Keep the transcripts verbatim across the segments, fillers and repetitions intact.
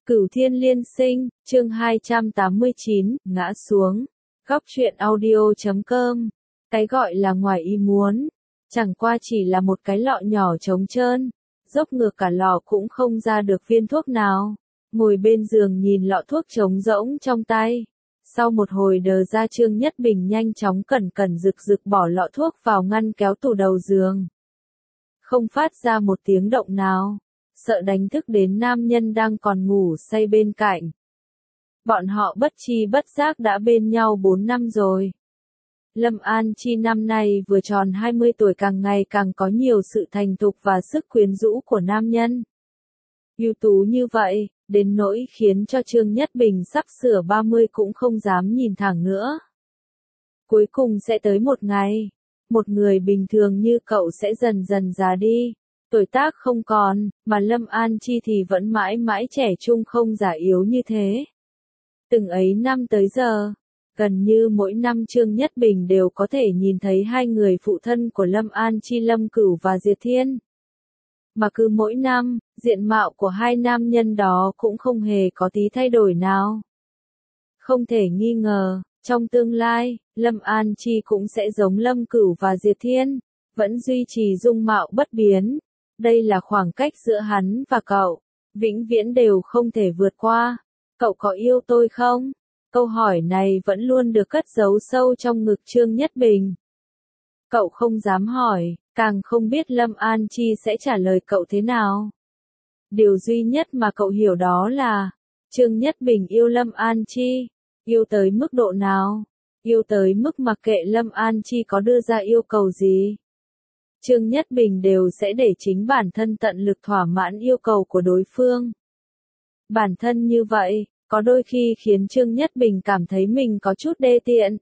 Cửu Thiên Liên Sinh, chương hai trăm tám mươi chín, ngã xuống. Góc truyện audio chấm com. Cái gọi là ngoài ý muốn, chẳng qua chỉ là một cái lọ nhỏ trống trơn, dốc ngược cả lọ cũng không ra được viên thuốc nào. Ngồi bên giường nhìn lọ thuốc trống rỗng trong tay. Sau một hồi đờ ra, Trương Nhất Bình nhanh chóng cẩn cẩn rực rực bỏ lọ thuốc vào ngăn kéo tủ đầu giường. Không phát ra một tiếng động nào, sợ đánh thức đến nam nhân đang còn ngủ say bên cạnh. Bọn họ bất chi bất giác đã bên nhau bốn năm rồi. Lâm An Chi năm nay vừa tròn hai mươi tuổi, càng ngày càng có nhiều sự thành thục và sức quyến rũ của nam nhân. Ưu tú như vậy, đến nỗi khiến cho Trương Nhất Bình sắp sửa ba mươi cũng không dám nhìn thẳng nữa. Cuối cùng sẽ tới một ngày, một người bình thường như cậu sẽ dần dần già đi. Tuổi tác không còn, mà Lâm An Chi thì vẫn mãi mãi trẻ trung không già yếu như thế. Từng ấy năm tới giờ, gần như mỗi năm Trương Nhất Bình đều có thể nhìn thấy hai người phụ thân của Lâm An Chi, Lâm Cửu và Diệt Thiên. Mà cứ mỗi năm, diện mạo của hai nam nhân đó cũng không hề có tí thay đổi nào. Không thể nghi ngờ, trong tương lai, Lâm An Chi cũng sẽ giống Lâm Cửu và Diệt Thiên, vẫn duy trì dung mạo bất biến. Đây là khoảng cách giữa hắn và cậu, vĩnh viễn đều không thể vượt qua. Cậu có yêu tôi không? Câu hỏi này vẫn luôn được cất giấu sâu trong ngực Trương Nhất Bình. Cậu không dám hỏi, càng không biết Lâm An Chi sẽ trả lời cậu thế nào. Điều duy nhất mà cậu hiểu đó là, Trương Nhất Bình yêu Lâm An Chi. Yêu tới mức độ nào? Yêu tới mức mặc kệ Lâm An Chi có đưa ra yêu cầu gì, Trương Nhất Bình đều sẽ để chính bản thân tận lực thỏa mãn yêu cầu của đối phương. Bản thân như vậy, có đôi khi khiến Trương Nhất Bình cảm thấy mình có chút đê tiện.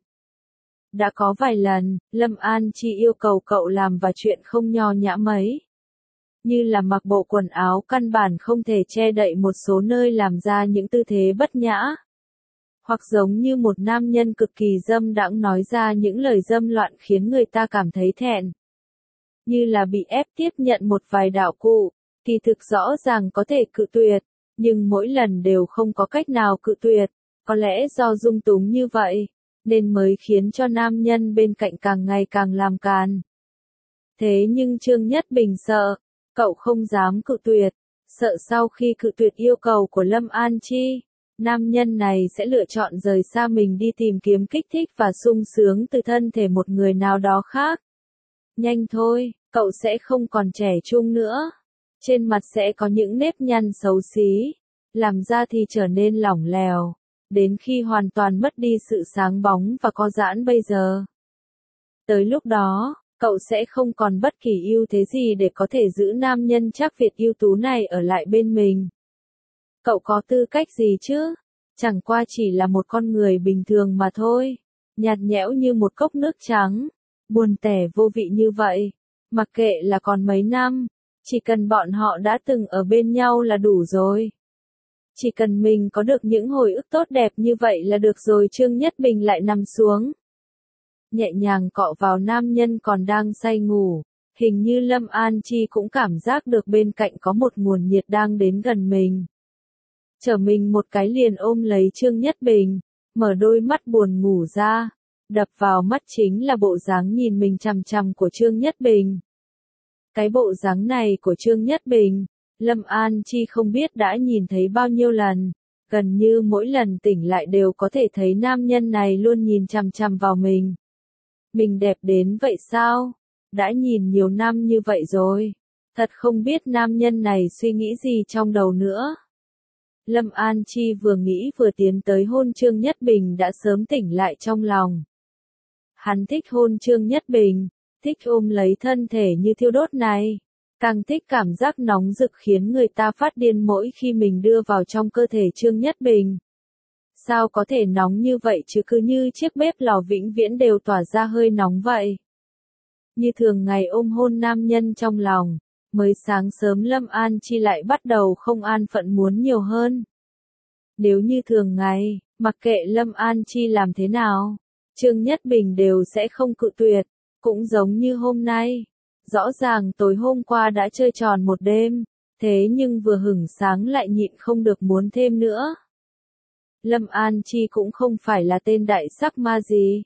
Đã có vài lần, Lâm An Chi yêu cầu cậu làm vài chuyện không nho nhã mấy. Như là mặc bộ quần áo căn bản không thể che đậy một số nơi, làm ra những tư thế bất nhã. Hoặc giống như một nam nhân cực kỳ dâm đãng nói ra những lời dâm loạn khiến người ta cảm thấy thẹn. Như là bị ép tiếp nhận một vài đạo cụ, kỳ thực rõ ràng có thể cự tuyệt, nhưng mỗi lần đều không có cách nào cự tuyệt. Có lẽ do dung túng như vậy, nên mới khiến cho nam nhân bên cạnh càng ngày càng làm càn. Thế nhưng Trương Nhất Bình sợ, cậu không dám cự tuyệt, sợ sau khi cự tuyệt yêu cầu của Lâm An Chi, nam nhân này sẽ lựa chọn rời xa mình đi tìm kiếm kích thích và sung sướng từ thân thể một người nào đó khác. Nhanh thôi, cậu sẽ không còn trẻ trung nữa. Trên mặt sẽ có những nếp nhăn xấu xí, làm da thì trở nên lỏng lẻo, đến khi hoàn toàn mất đi sự sáng bóng và có giãn bây giờ. Tới lúc đó, cậu sẽ không còn bất kỳ ưu thế gì để có thể giữ nam nhân Trác Việt ưu tú này ở lại bên mình. Cậu có tư cách gì chứ? Chẳng qua chỉ là một con người bình thường mà thôi, nhạt nhẽo như một cốc nước trắng, buồn tẻ vô vị như vậy. Mặc kệ là còn mấy năm, chỉ cần bọn họ đã từng ở bên nhau là đủ rồi. Chỉ cần mình có được những hồi ức tốt đẹp như vậy là được rồi. Trương Nhất Bình lại nằm xuống, nhẹ nhàng cọ vào nam nhân còn đang say ngủ. Hình như Lâm An Chi cũng cảm giác được bên cạnh có một nguồn nhiệt đang đến gần mình. Trở mình một cái liền ôm lấy Trương Nhất Bình, mở đôi mắt buồn ngủ ra. Đập vào mắt chính là bộ dáng nhìn mình chằm chằm của Trương Nhất Bình. Cái bộ dáng này của Trương Nhất Bình, Lâm An Chi không biết đã nhìn thấy bao nhiêu lần, gần như mỗi lần tỉnh lại đều có thể thấy nam nhân này luôn nhìn chằm chằm vào mình. Mình đẹp đến vậy sao? Đã nhìn nhiều năm như vậy rồi, thật không biết nam nhân này suy nghĩ gì trong đầu nữa. Lâm An Chi vừa nghĩ vừa tiến tới hôn Trương Nhất Bình đã sớm tỉnh lại trong lòng. Hắn thích hôn Trương Nhất Bình, thích ôm lấy thân thể như thiêu đốt này, càng thích cảm giác nóng rực khiến người ta phát điên mỗi khi mình đưa vào trong cơ thể Trương Nhất Bình. Sao có thể nóng như vậy chứ, cứ như chiếc bếp lò vĩnh viễn đều tỏa ra hơi nóng vậy. Như thường ngày ôm hôn nam nhân trong lòng, mới sáng sớm Lâm An Chi lại bắt đầu không an phận muốn nhiều hơn. Nếu như thường ngày, mặc kệ Lâm An Chi làm thế nào, Trương Nhất Bình đều sẽ không cự tuyệt, cũng giống như hôm nay. Rõ ràng tối hôm qua đã chơi tròn một đêm, thế nhưng vừa hửng sáng lại nhịn không được muốn thêm nữa. Lâm An Chi cũng không phải là tên đại sắc ma gì.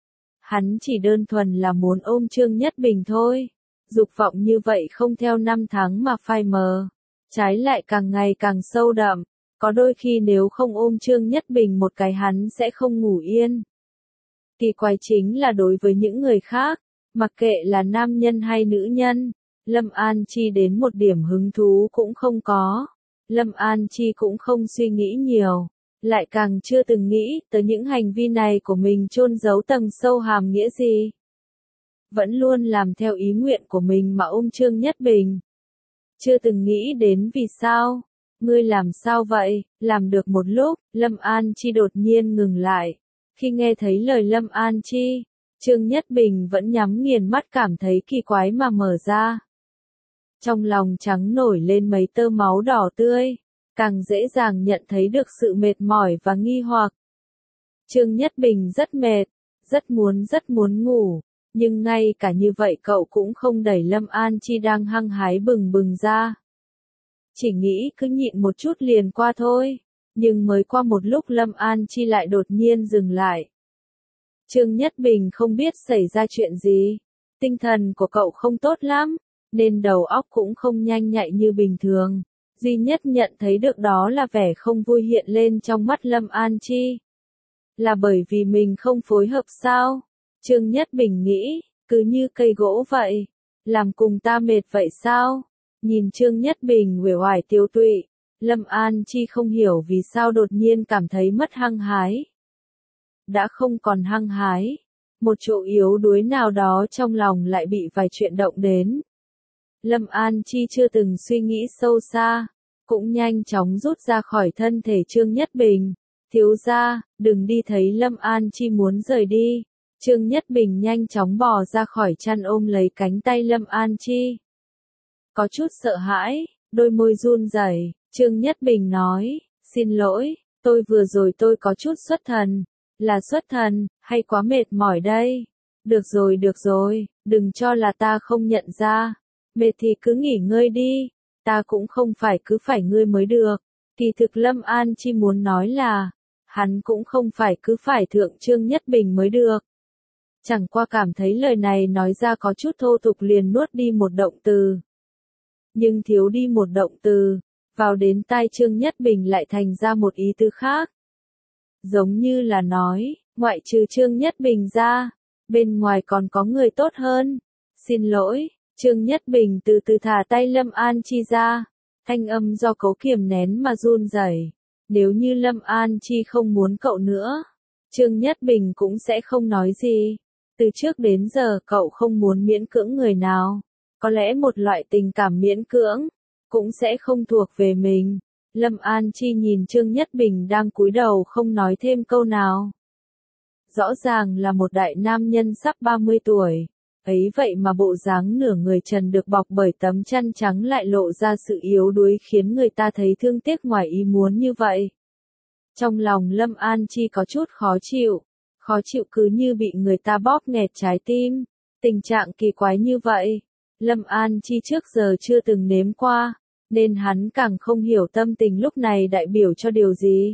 Hắn chỉ đơn thuần là muốn ôm Trương Nhất Bình thôi. Dục vọng như vậy không theo năm tháng mà phai mờ, trái lại càng ngày càng sâu đậm. Có đôi khi nếu không ôm Trương Nhất Bình một cái hắn sẽ không ngủ yên. Kỳ quái chính là đối với những người khác, mặc kệ là nam nhân hay nữ nhân, Lâm An Chi đến một điểm hứng thú cũng không có. Lâm An Chi cũng không suy nghĩ nhiều, lại càng chưa từng nghĩ tới những hành vi này của mình chôn giấu tầng sâu hàm nghĩa gì. Vẫn luôn làm theo ý nguyện của mình mà ôm Trương Nhất Bình. Chưa từng nghĩ đến vì sao. Ngươi làm sao vậy? Làm được một lúc, Lâm An Chi đột nhiên ngừng lại. Khi nghe thấy lời Lâm An Chi, Trương Nhất Bình vẫn nhắm nghiền mắt cảm thấy kỳ quái mà mở ra. Trong lòng trắng nổi lên mấy tơ máu đỏ tươi, càng dễ dàng nhận thấy được sự mệt mỏi và nghi hoặc. Trương Nhất Bình rất mệt, rất muốn rất muốn ngủ, nhưng ngay cả như vậy cậu cũng không đẩy Lâm An Chi đang hăng hái bừng bừng ra. Chỉ nghĩ cứ nhịn một chút liền qua thôi, nhưng mới qua một lúc Lâm An Chi lại đột nhiên dừng lại. Trương Nhất Bình không biết xảy ra chuyện gì, tinh thần của cậu không tốt lắm, nên đầu óc cũng không nhanh nhạy như bình thường. Duy nhất nhận thấy được đó là vẻ không vui hiện lên trong mắt Lâm An Chi. Là bởi vì mình không phối hợp sao? Trương Nhất Bình nghĩ, cứ như cây gỗ vậy, làm cùng ta mệt vậy sao? Nhìn Trương Nhất Bình uể oải tiêu tụy, Lâm An Chi không hiểu vì sao đột nhiên cảm thấy mất hăng hái. Đã không còn hăng hái, một chỗ yếu đuối nào đó trong lòng lại bị vài chuyện động đến. Lâm An Chi chưa từng suy nghĩ sâu xa, cũng nhanh chóng rút ra khỏi thân thể Trương Nhất Bình. Thiếu gia, đừng đi. Thấy Lâm An Chi muốn rời đi, Trương Nhất Bình nhanh chóng bò ra khỏi chăn ôm lấy cánh tay Lâm An Chi. Có chút sợ hãi, đôi môi run rẩy, Trương Nhất Bình nói, xin lỗi, tôi vừa rồi tôi có chút xuất thần, là xuất thần, hay quá mệt mỏi đây. Được rồi được rồi, đừng cho là ta không nhận ra, mệt thì cứ nghỉ ngơi đi, ta cũng không phải cứ phải ngươi mới được. Kỳ thực Lâm An Chi muốn nói là, hắn cũng không phải cứ phải thượng Trương Nhất Bình mới được. Chẳng qua cảm thấy lời này nói ra có chút thô tục liền nuốt đi một động từ. Nhưng thiếu đi một động từ, vào đến tai Trương Nhất Bình lại thành ra một ý tứ khác. Giống như là nói, ngoại trừ Trương Nhất Bình ra, bên ngoài còn có người tốt hơn. Xin lỗi, Trương Nhất Bình từ từ thả tay Lâm An Chi ra, thanh âm do cố kiềm nén mà run rẩy. Nếu như Lâm An Chi không muốn cậu nữa, Trương Nhất Bình cũng sẽ không nói gì. Từ trước đến giờ cậu không muốn miễn cưỡng người nào. Có lẽ một loại tình cảm miễn cưỡng, cũng sẽ không thuộc về mình. Lâm An Chi nhìn Trương Nhất Bình đang cúi đầu không nói thêm câu nào. Rõ ràng là một đại nam nhân sắp ba mươi tuổi. Ấy vậy mà bộ dáng nửa người trần được bọc bởi tấm chăn trắng lại lộ ra sự yếu đuối khiến người ta thấy thương tiếc ngoài ý muốn như vậy. Trong lòng Lâm An Chi có chút khó chịu. Khó chịu cứ như bị người ta bóp nghẹt trái tim. Tình trạng kỳ quái như vậy, Lâm An Chi trước giờ chưa từng nếm qua, nên hắn càng không hiểu tâm tình lúc này đại biểu cho điều gì.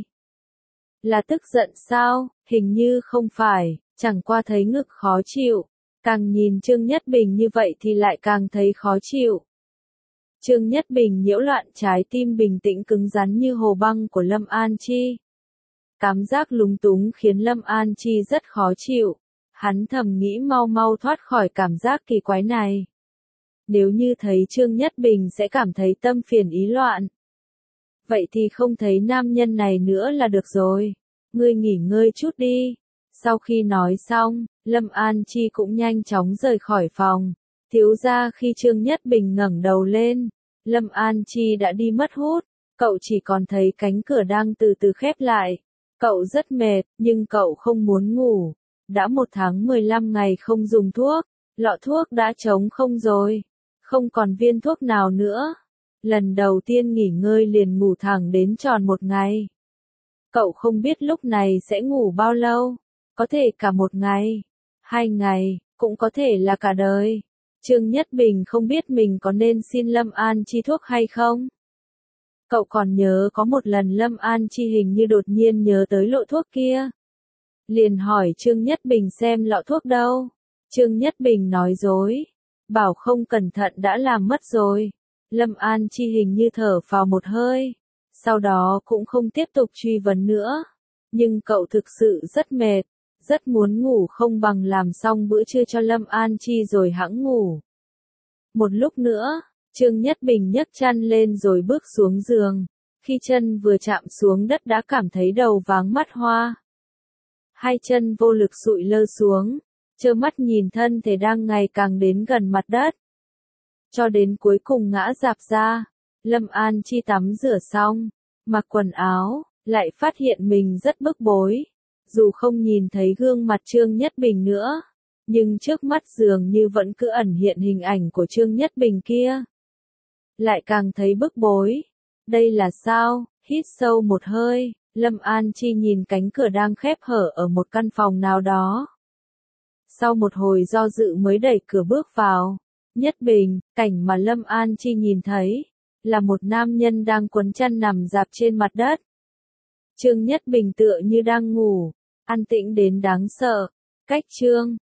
Là tức giận sao? Hình như không phải, chẳng qua thấy ngực khó chịu. Càng nhìn Trương Nhất Bình như vậy thì lại càng thấy khó chịu. Trương Nhất Bình nhiễu loạn trái tim bình tĩnh cứng rắn như hồ băng của Lâm An Chi. Cảm giác lúng túng khiến Lâm An Chi rất khó chịu. Hắn thầm nghĩ mau mau thoát khỏi cảm giác kỳ quái này. Nếu như thấy Trương Nhất Bình sẽ cảm thấy tâm phiền ý loạn. Vậy thì không thấy nam nhân này nữa là được rồi. Ngươi nghỉ ngơi chút đi. Sau khi nói xong, Lâm An Chi cũng nhanh chóng rời khỏi phòng. Thiếu gia khi Trương Nhất Bình ngẩng đầu lên, Lâm An Chi đã đi mất hút. Cậu chỉ còn thấy cánh cửa đang từ từ khép lại. Cậu rất mệt, nhưng cậu không muốn ngủ. Đã một tháng mười lăm ngày không dùng thuốc, lọ thuốc đã trống không rồi. Không còn viên thuốc nào nữa. Lần đầu tiên nghỉ ngơi liền ngủ thẳng đến tròn một ngày. Cậu không biết lúc này sẽ ngủ bao lâu. Có thể cả một ngày, hai ngày, cũng có thể là cả đời. Trương Nhất Bình không biết mình có nên xin Lâm An Chi thuốc hay không. Cậu còn nhớ có một lần Lâm An Chi hình như đột nhiên nhớ tới lọ thuốc kia. Liền hỏi Trương Nhất Bình xem lọ thuốc đâu. Trương Nhất Bình nói dối. Bảo không cẩn thận đã làm mất rồi. Lâm An Chi hình như thở phào một hơi. Sau đó cũng không tiếp tục truy vấn nữa. Nhưng cậu thực sự rất mệt. Rất muốn ngủ không bằng làm xong bữa trưa cho Lâm An Chi rồi hẵng ngủ. Một lúc nữa, Trương Nhất Bình nhấc chăn lên rồi bước xuống giường. Khi chân vừa chạm xuống đất đã cảm thấy đầu váng mắt hoa. Hai chân vô lực sụi lơ xuống, trơ mắt nhìn thân thể đang ngày càng đến gần mặt đất. Cho đến cuối cùng ngã rạp ra, Lâm An Chi tắm rửa xong, mặc quần áo, lại phát hiện mình rất bức bối. Dù không nhìn thấy gương mặt Trương Nhất Bình nữa, nhưng trước mắt dường như vẫn cứ ẩn hiện hình ảnh của Trương Nhất Bình kia. Lại càng thấy bức bối. Đây là sao? Hít sâu một hơi, Lâm An Chi nhìn cánh cửa đang khép hở ở một căn phòng nào đó. Sau một hồi do dự mới đẩy cửa bước vào. Nhất Bình, cảnh mà Lâm An Chi nhìn thấy, là một nam nhân đang quấn chăn nằm rạp trên mặt đất. Trương Nhất Bình tựa như đang ngủ, an tĩnh đến đáng sợ. Cách Trương